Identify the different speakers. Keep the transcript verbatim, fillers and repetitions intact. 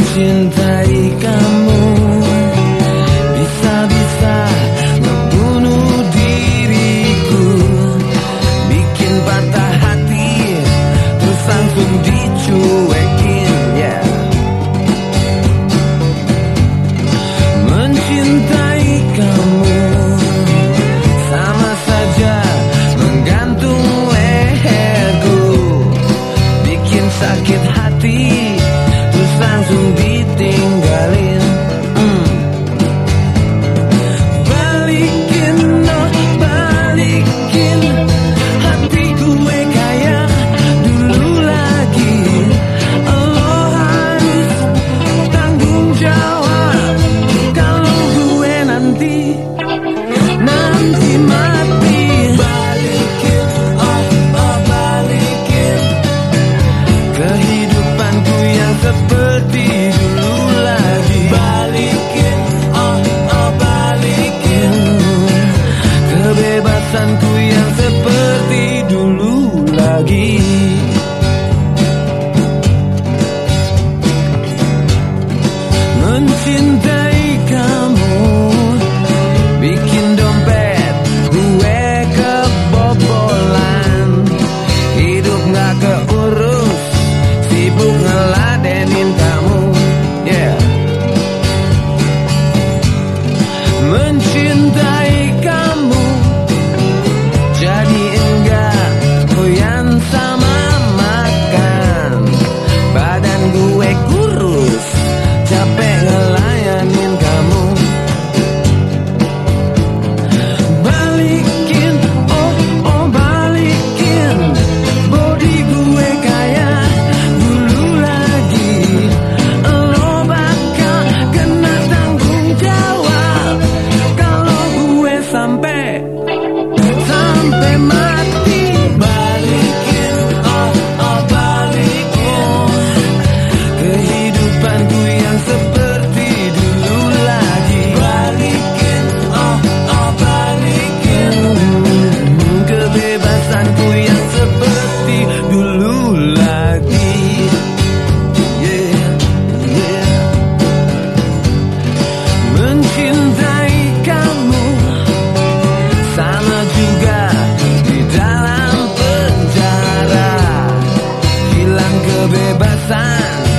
Speaker 1: mencintai kamu, bisa-bisa ngebunuh diriku, bikin patah hati, terus langsung dicuekin, yeah. Mencintai kamu sama saja menggantung leherku, bikin sakit hati, terus langsung ditinggalin. mm. Balikin, oh balikin hati gue kayak dulu lagi. Lo harus tanggung jawab kalau gue nanti nanti mati. Balikin, oh oh balikin kehidupanku yang seperti dulu lagi. Balikin, oh oh balikin kebebasanku yang seperti dulu lagi. Mencintai kamu bikin dompet gue kebobolan, hidup gak keurus, sibuk ngeladenin kamu, yeah. Mencintai kamu jadi enggak doyan sama makan, badan gue kurus, capek ngelayanin kamu. Balikin, oh oh balikin body gue kayak dulu lagi. Lo bakal kena tanggung jawab kalau gue sampai sampai mati. Balikin, oh oh balikin kehidupanku yang seperti dulu lagi. Balikin, oh oh balikin kebebasanku yang seperti dulu lagi, yeah, yeah. Mencintai kamu sama juga di dalam penjara, hilang kebebasan